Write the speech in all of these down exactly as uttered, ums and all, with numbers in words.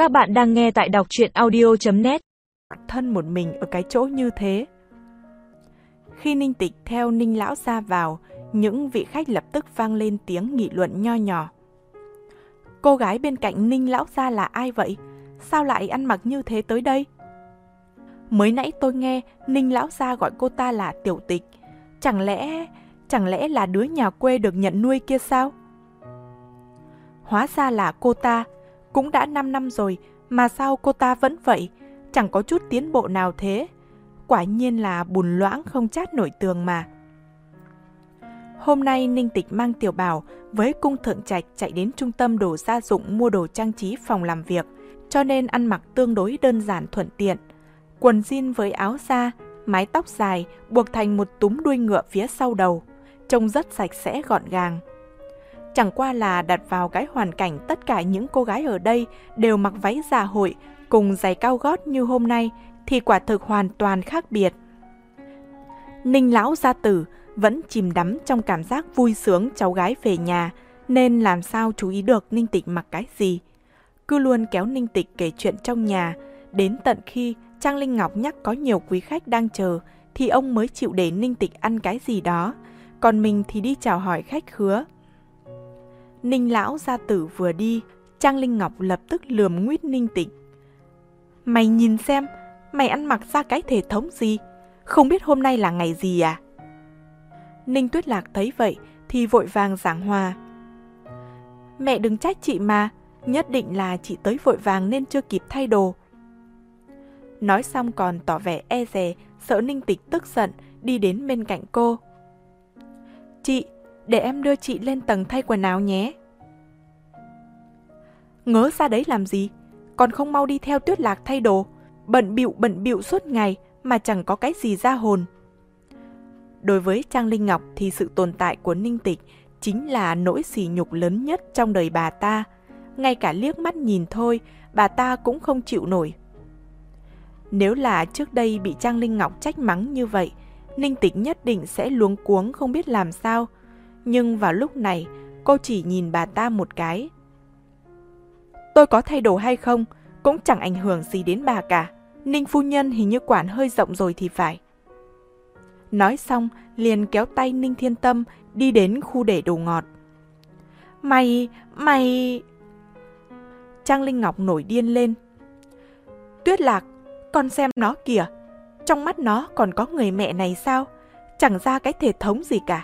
Các bạn đang nghe tại đọc truyện audio chấm net. Thân một mình ở cái chỗ như thế. Khi Ninh Tịch theo Ninh lão ra vào, những vị khách lập tức vang lên tiếng nghị luận nho nhỏ. Cô gái bên cạnh Ninh lão gia là ai vậy? Sao lại ăn mặc như thế tới đây? Mới nãy tôi nghe Ninh lão gia gọi cô ta là Tiểu Tịch. Chẳng lẽ, chẳng lẽ là đứa nhà quê được nhận nuôi kia sao? Hóa ra là cô ta. Cũng đã năm năm rồi mà sao cô ta vẫn vậy? Chẳng có chút tiến bộ nào thế. Quả nhiên là bùn loãng không chát nổi tường mà. Hôm nay Ninh Tịch mang Tiểu Bảo với cung thượng trạch chạy đến trung tâm đồ gia dụng mua đồ trang trí phòng làm việc, cho nên ăn mặc tương đối đơn giản thuận tiện. Quần jean với áo da, mái tóc dài buộc thành một túm đuôi ngựa phía sau đầu, trông rất sạch sẽ gọn gàng. Chẳng qua là đặt vào cái hoàn cảnh tất cả những cô gái ở đây đều mặc váy dạ hội cùng giày cao gót như hôm nay thì quả thực hoàn toàn khác biệt. Ninh lão gia tử vẫn chìm đắm trong cảm giác vui sướng cháu gái về nhà, nên làm sao chú ý được Ninh Tịch mặc cái gì. Cứ luôn kéo Ninh Tịch kể chuyện trong nhà, đến tận khi Trang Linh Ngọc nhắc có nhiều quý khách đang chờ thì ông mới chịu để Ninh Tịch ăn cái gì đó, còn mình thì đi chào hỏi khách khứa. Ninh lão gia tử vừa đi, Trang Linh Ngọc lập tức lườm nguýt Ninh Tịch. Mày nhìn xem, mày ăn mặc ra cái thể thống gì? Không biết hôm nay là ngày gì à? Ninh Tuyết Lạc thấy vậy thì vội vàng giảng hòa. Mẹ đừng trách chị mà, nhất định là chị tới vội vàng nên chưa kịp thay đồ. Nói xong còn tỏ vẻ e dè, sợ Ninh Tịch tức giận, đi đến bên cạnh cô. Chị, để em đưa chị lên tầng thay quần áo nhé. Ngớ ra đấy làm gì? Còn không mau đi theo Tuyết Lạc thay đồ. Bận bịu bận bịu suốt ngày mà chẳng có cái gì ra hồn. Đối với Trang Linh Ngọc thì sự tồn tại của Ninh Tịch chính là nỗi sỉ nhục lớn nhất trong đời bà ta. Ngay cả liếc mắt nhìn thôi, bà ta cũng không chịu nổi. Nếu là trước đây bị Trang Linh Ngọc trách mắng như vậy, Ninh Tịch nhất định sẽ luống cuống không biết làm sao. Nhưng vào lúc này, cô chỉ nhìn bà ta một cái. Tôi có thay đồ hay không, cũng chẳng ảnh hưởng gì đến bà cả. Ninh phu nhân hình như quản hơi rộng rồi thì phải. Nói xong, liền kéo tay Ninh Thiên Tâm đi đến khu để đồ ngọt. Mày, mày... Trang Linh Ngọc nổi điên lên. Tuyết Lạc, con xem nó kìa. Trong mắt nó còn có người mẹ này sao? Chẳng ra cái thể thống gì cả.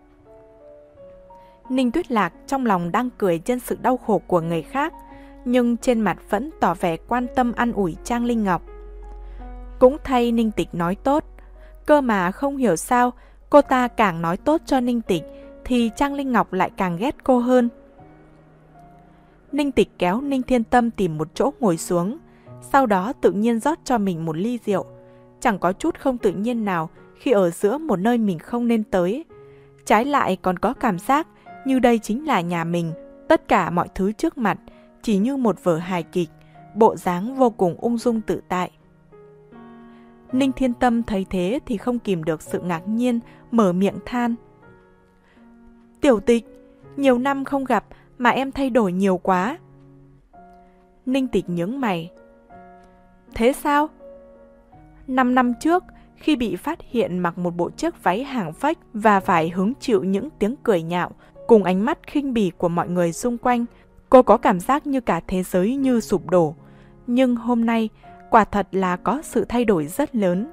Ninh Tuyết Lạc trong lòng đang cười trên sự đau khổ của người khác, nhưng trên mặt vẫn tỏ vẻ quan tâm an ủi Trang Linh Ngọc. Cũng thay Ninh Tịch nói tốt, cơ mà không hiểu sao cô ta càng nói tốt cho Ninh Tịch thì Trang Linh Ngọc lại càng ghét cô hơn. Ninh Tịch kéo Ninh Thiên Tâm tìm một chỗ ngồi xuống, sau đó tự nhiên rót cho mình một ly rượu, chẳng có chút không tự nhiên nào khi ở giữa một nơi mình không nên tới. Trái lại còn có cảm giác như đây chính là nhà mình, tất cả mọi thứ trước mặt chỉ như một vở hài kịch, bộ dáng vô cùng ung dung tự tại. Ninh Thiên Tâm thấy thế thì không kìm được sự ngạc nhiên, mở miệng than. Tiểu Tịch, nhiều năm không gặp mà em thay đổi nhiều quá. Ninh Tịch nhướng mày. Thế sao? Năm năm trước, khi bị phát hiện mặc một bộ chiếc váy hàng phách và phải hứng chịu những tiếng cười nhạo cùng ánh mắt khinh bỉ của mọi người xung quanh, cô có cảm giác như cả thế giới như sụp đổ. Nhưng hôm nay, quả thật là có sự thay đổi rất lớn.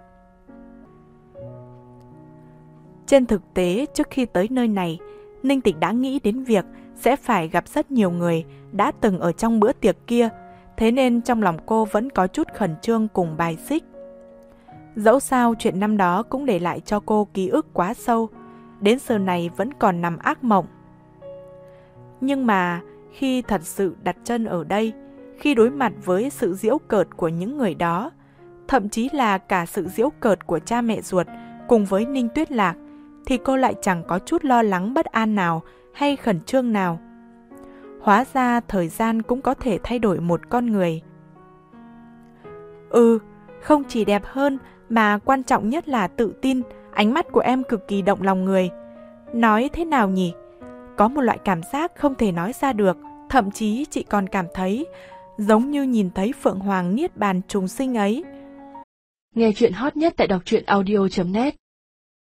Trên thực tế, trước khi tới nơi này, Ninh Tịch đã nghĩ đến việc sẽ phải gặp rất nhiều người đã từng ở trong bữa tiệc kia, thế nên trong lòng cô vẫn có chút khẩn trương cùng bài xích. Dẫu sao chuyện năm đó cũng để lại cho cô ký ức quá sâu, đến giờ này vẫn còn nằm ác mộng. Nhưng mà khi thật sự đặt chân ở đây, khi đối mặt với sự giễu cợt của những người đó, thậm chí là cả sự giễu cợt của cha mẹ ruột cùng với Ninh Tuyết Lạc, thì cô lại chẳng có chút lo lắng bất an nào hay khẩn trương nào. Hóa ra thời gian cũng có thể thay đổi một con người. Ừ, không chỉ đẹp hơn mà quan trọng nhất là tự tin, ánh mắt của em cực kỳ động lòng người. Nói thế nào nhỉ? Có một loại cảm giác không thể nói ra được, thậm chí chị còn cảm thấy giống như nhìn thấy Phượng Hoàng Niết Bàn trùng sinh ấy. Nghe chuyện hot nhất tại đọc truyện audio chấm net.